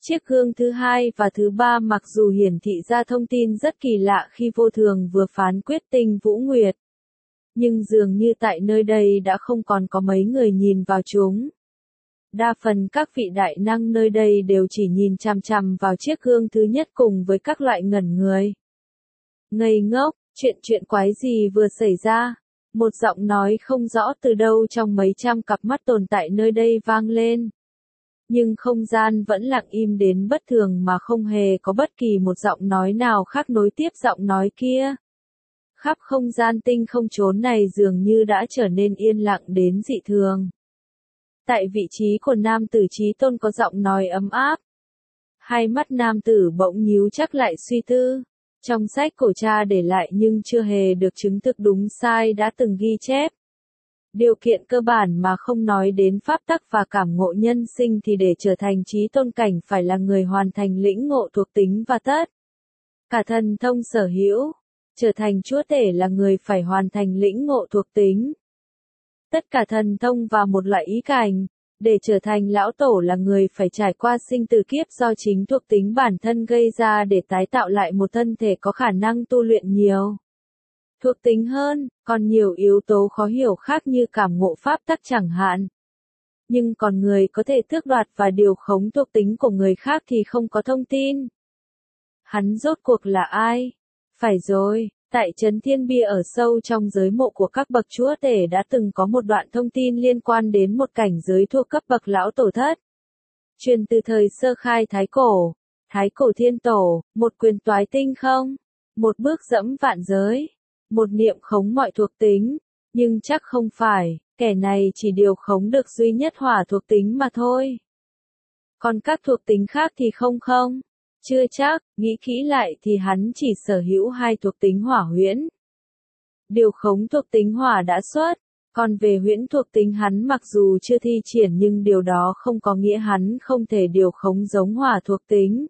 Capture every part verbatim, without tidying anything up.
Chiếc gương thứ hai và thứ ba mặc dù hiển thị ra thông tin rất kỳ lạ khi vô thường vừa phán quyết Tinh Vũ Nguyệt. Nhưng dường như tại nơi đây đã không còn có mấy người nhìn vào chúng. Đa phần các vị đại năng nơi đây đều chỉ nhìn chằm chằm vào chiếc gương thứ nhất cùng với các loại ngẩn người. Ngây ngốc, chuyện chuyện quái gì vừa xảy ra? Một giọng nói không rõ từ đâu trong mấy trăm cặp mắt tồn tại nơi đây vang lên. Nhưng không gian vẫn lặng im đến bất thường mà không hề có bất kỳ một giọng nói nào khác nối tiếp giọng nói kia. Khắp không gian tinh không chốn này dường như đã trở nên yên lặng đến dị thường. Tại vị trí của nam tử Chí Tôn có giọng nói ấm áp. Hai mắt nam tử bỗng nhíu chắc lại suy tư. Trong sách cổ cha để lại nhưng chưa hề được chứng thực đúng sai đã từng ghi chép. Điều kiện cơ bản mà không nói đến pháp tắc và cảm ngộ nhân sinh thì để trở thành Chí Tôn cảnh phải là người hoàn thành lĩnh ngộ thuộc tính và tất cả thần thông sở hữu. Trở thành chúa tể là người phải hoàn thành lĩnh ngộ thuộc tính tất cả thần thông và một loại ý cảnh. Để trở thành lão tổ là người phải trải qua sinh tử kiếp do chính thuộc tính bản thân gây ra để tái tạo lại một thân thể có khả năng tu luyện nhiều thuộc tính hơn, còn nhiều yếu tố khó hiểu khác như cảm ngộ pháp tắc chẳng hạn. Nhưng còn người có thể tước đoạt và điều khống thuộc tính của người khác thì không có thông tin. Hắn rốt cuộc là ai? Phải rồi, tại Trấn Thiên Bia ở sâu trong giới mộ của các bậc chúa tể đã từng có một đoạn thông tin liên quan đến một cảnh giới thuộc cấp bậc lão tổ thất. Truyền từ thời sơ khai Thái Cổ, Thái Cổ Thiên Tổ, một quyền toái tinh không, một bước dẫm vạn giới, một niệm khống mọi thuộc tính, nhưng chắc không phải, kẻ này chỉ điều khống được duy nhất hỏa thuộc tính mà thôi. Còn các thuộc tính khác thì không không. Chưa chắc, nghĩ kỹ lại thì hắn chỉ sở hữu hai thuộc tính hỏa huyễn. Điều khống thuộc tính hỏa đã xuất, còn về huyễn thuộc tính hắn mặc dù chưa thi triển nhưng điều đó không có nghĩa hắn không thể điều khống giống hỏa thuộc tính.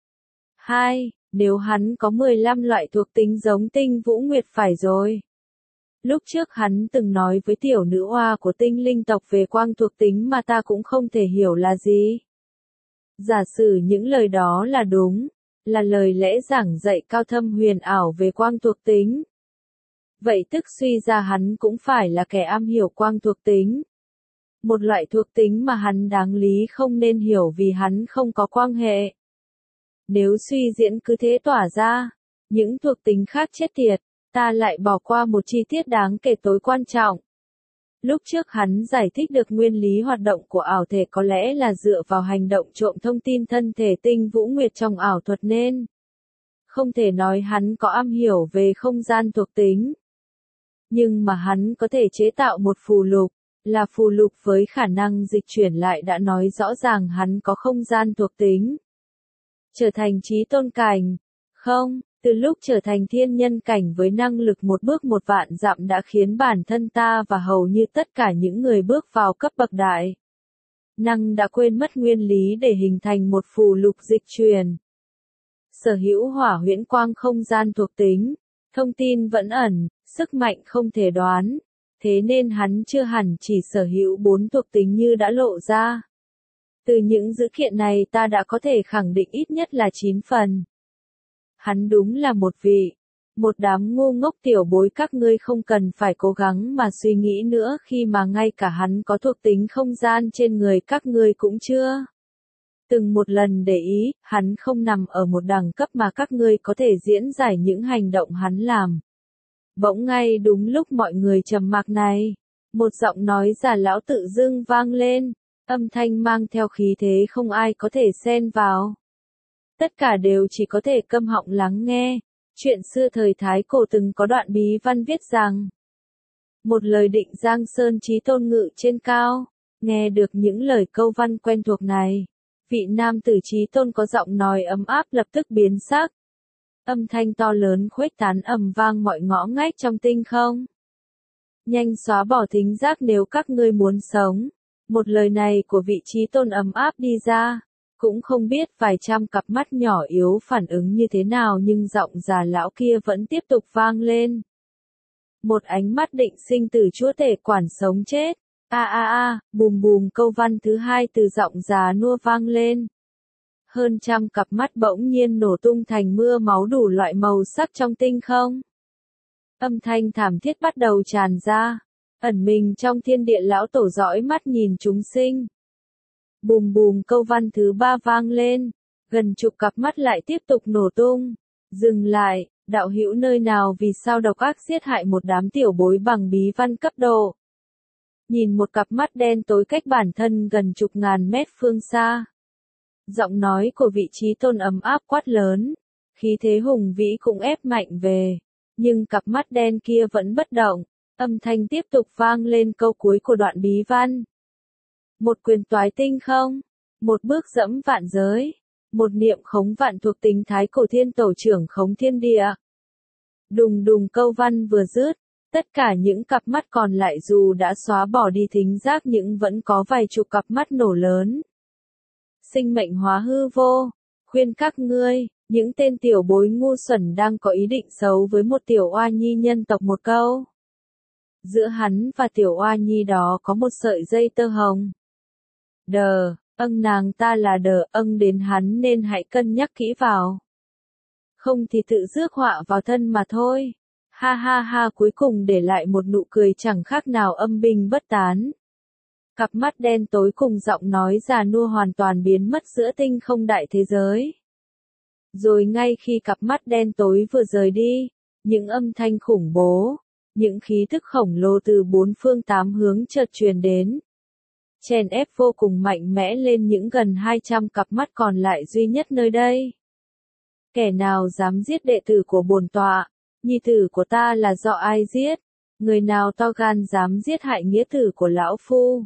hai. Nếu hắn có mười lăm loại thuộc tính giống Tinh Vũ Nguyệt phải rồi. Lúc trước hắn từng nói với tiểu nữ oa của tinh linh tộc về quang thuộc tính mà ta cũng không thể hiểu là gì. Giả sử những lời đó là đúng, là lời lẽ giảng dạy cao thâm huyền ảo về quang thuộc tính. Vậy tức suy ra hắn cũng phải là kẻ am hiểu quang thuộc tính. Một loại thuộc tính mà hắn đáng lý không nên hiểu vì hắn không có quang hệ. Nếu suy diễn cứ thế tỏa ra, những thuộc tính khác chết tiệt, ta lại bỏ qua một chi tiết đáng kể tối quan trọng. Lúc trước hắn giải thích được nguyên lý hoạt động của ảo thể có lẽ là dựa vào hành động trộm thông tin thân thể Tinh Vũ Nguyệt trong ảo thuật nên không thể nói hắn có am hiểu về không gian thuộc tính. Nhưng mà hắn có thể chế tạo một phù lục, là phù lục với khả năng dịch chuyển lại đã nói rõ ràng hắn có không gian thuộc tính. Trở thành Chí Tôn cảnh, không, từ lúc trở thành thiên nhân cảnh với năng lực một bước một vạn dặm đã khiến bản thân ta và hầu như tất cả những người bước vào cấp bậc đại năng đã quên mất nguyên lý để hình thành một phù lục dịch truyền. Sở hữu hỏa huyễn quang không gian thuộc tính, thông tin vẫn ẩn, sức mạnh không thể đoán, thế nên hắn chưa hẳn chỉ sở hữu bốn thuộc tính như đã lộ ra. Từ những dữ kiện này ta đã có thể khẳng định ít nhất là chín phần. Hắn đúng là một vị, một đám ngu ngốc tiểu bối các ngươi không cần phải cố gắng mà suy nghĩ nữa khi mà ngay cả hắn có thuộc tính không gian trên người các ngươi cũng chưa. Từng một lần để ý, hắn không nằm ở một đẳng cấp mà các ngươi có thể diễn giải những hành động hắn làm. Bỗng ngay đúng lúc mọi người trầm mặc này, một giọng nói già lão tự dưng vang lên, âm thanh mang theo khí thế không ai có thể xen vào. Tất cả đều chỉ có thể câm họng lắng nghe. Chuyện xưa thời Thái Cổ từng có đoạn bí văn viết rằng, một lời định Giang Sơn Chí Tôn ngự trên cao. Nghe được những lời câu văn quen thuộc này, vị nam tử Chí Tôn có giọng nói ấm áp lập tức biến sắc. Âm thanh to lớn khuếch tán ầm vang mọi ngõ ngách trong tinh không. Nhanh xóa bỏ thính giác nếu các ngươi muốn sống. Một lời này của vị Chí Tôn ấm áp đi ra. Cũng không biết vài trăm cặp mắt nhỏ yếu phản ứng như thế nào nhưng giọng già lão kia vẫn tiếp tục vang lên. Một ánh mắt định sinh từ chúa tể quản sống chết. A a a, bùm bùm câu văn thứ hai từ giọng già nua vang lên. Hơn trăm cặp mắt bỗng nhiên nổ tung thành mưa máu đủ loại màu sắc trong tinh không. Âm thanh thảm thiết bắt đầu tràn ra. Ẩn mình trong thiên địa lão tổ dõi mắt nhìn chúng sinh. Bùm bùm câu văn thứ ba vang lên. Gần chục cặp mắt lại tiếp tục nổ tung. Dừng lại, đạo hữu nơi nào vì sao độc ác giết hại một đám tiểu bối bằng bí văn cấp độ. Nhìn một cặp mắt đen tối cách bản thân gần chục ngàn mét phương xa. Giọng nói của vị trí tôn ấm áp quát lớn. Khí thế hùng vĩ cũng ép mạnh về. Nhưng cặp mắt đen kia vẫn bất động. Âm thanh tiếp tục vang lên câu cuối của đoạn bí văn. Một quyền toái tinh không. Một bước dẫm vạn giới. Một niệm khống vạn thuộc tính thái cổ thiên tổ trưởng khống thiên địa. Đùng đùng câu văn vừa dứt. Tất cả những cặp mắt còn lại dù đã xóa bỏ đi thính giác nhưng vẫn có vài chục cặp mắt nổ lớn. Sinh mệnh hóa hư vô. Khuyên các ngươi, những tên tiểu bối ngu xuẩn đang có ý định xấu với một tiểu oa nhi nhân tộc một câu. Giữa hắn và tiểu oa nhi đó có một sợi dây tơ hồng. Đờ, âng nàng ta là đờ âng đến hắn nên hãy cân nhắc kỹ vào. Không thì tự rước họa vào thân mà thôi. Ha ha ha cuối cùng để lại một nụ cười chẳng khác nào âm binh bất tán. Cặp mắt đen tối cùng giọng nói già nua hoàn toàn biến mất giữa tinh không đại thế giới. Rồi ngay khi cặp mắt đen tối vừa rời đi, những âm thanh khủng bố, những khí thức khổng lồ từ bốn phương tám hướng chợt truyền đến. Chèn ép vô cùng mạnh mẽ lên những gần hai trăm cặp mắt còn lại duy nhất nơi đây. Kẻ nào dám giết đệ tử của bổn tọa, nhi tử của ta là do ai giết? Người nào to gan dám giết hại nghĩa tử của lão phu?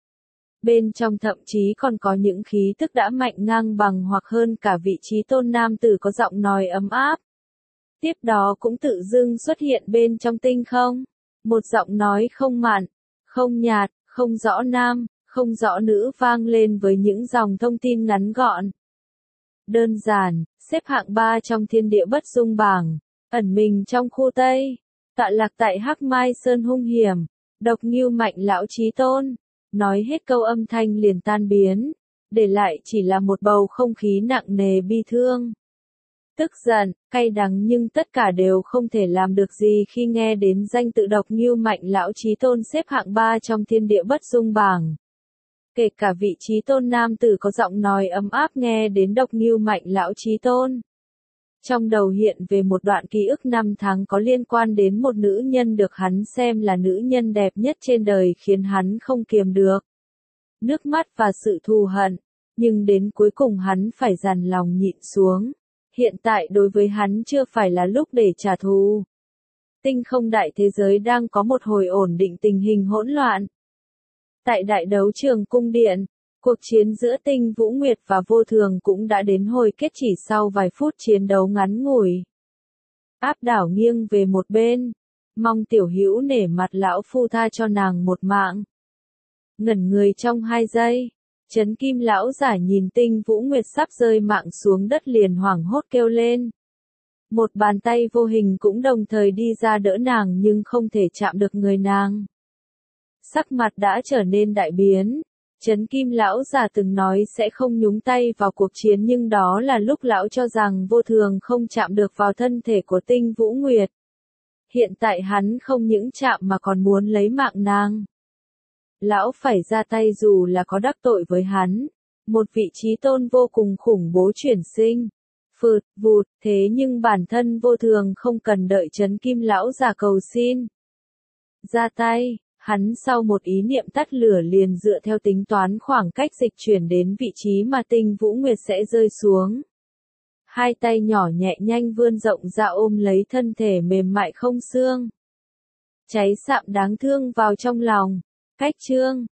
Bên trong thậm chí còn có những khí tức đã mạnh ngang bằng hoặc hơn cả vị trí tôn nam tử có giọng nói ấm áp. Tiếp đó cũng tự dưng xuất hiện bên trong tinh không. Một giọng nói không mặn, không nhạt, không rõ nam, không rõ nữ vang lên với những dòng thông tin ngắn gọn. Đơn giản, xếp hạng ba trong thiên địa bất dung bảng, ẩn mình trong khu Tây, tọa lạc tại Hắc Mai Sơn hung hiểm, độc ngưu mạnh lão chí tôn. Nói hết câu âm thanh liền tan biến, để lại chỉ là một bầu không khí nặng nề bi thương. Tức giận, cay đắng nhưng tất cả đều không thể làm được gì khi nghe đến danh tự độc ngưu mạnh lão chí tôn xếp hạng ba trong thiên địa bất dung bảng. Kể cả vị chí tôn nam tử có giọng nói ấm áp nghe đến độc ngưu mạnh lão chí tôn. Trong đầu hiện về một đoạn ký ức năm tháng có liên quan đến một nữ nhân được hắn xem là nữ nhân đẹp nhất trên đời khiến hắn không kiềm được nước mắt và sự thù hận, nhưng đến cuối cùng hắn phải dằn lòng nhịn xuống. Hiện tại đối với hắn chưa phải là lúc để trả thù. Tinh không đại thế giới đang có một hồi ổn định tình hình hỗn loạn. Tại đại đấu trường cung điện, cuộc chiến giữa Tinh Vũ Nguyệt và Vô Thường cũng đã đến hồi kết chỉ sau vài phút chiến đấu ngắn ngủi. Áp đảo nghiêng về một bên, mong tiểu hữu nể mặt lão phu tha cho nàng một mạng. Ngẩn người trong hai giây, Chấn Kim lão giả nhìn Tinh Vũ Nguyệt sắp rơi mạng xuống đất liền hoảng hốt kêu lên. Một bàn tay vô hình cũng đồng thời đi ra đỡ nàng nhưng không thể chạm được người nàng. Sắc mặt đã trở nên đại biến. Chấn Kim lão già từng nói sẽ không nhúng tay vào cuộc chiến nhưng đó là lúc lão cho rằng Vô Thường không chạm được vào thân thể của Tinh Vũ Nguyệt. Hiện tại hắn không những chạm mà còn muốn lấy mạng nàng. Lão phải ra tay dù là có đắc tội với hắn. Một vị trí tôn vô cùng khủng bố chuyển sinh. Phượt, vụt, thế nhưng bản thân Vô Thường không cần đợi Chấn Kim lão già cầu xin. Ra tay. Hắn sau một ý niệm tắt lửa liền dựa theo tính toán khoảng cách dịch chuyển đến vị trí mà Tinh Vũ Nguyệt sẽ rơi xuống. Hai tay nhỏ nhẹ nhanh vươn rộng ra ôm lấy thân thể mềm mại không xương. Cháy sạm đáng thương vào trong lòng. Cách chương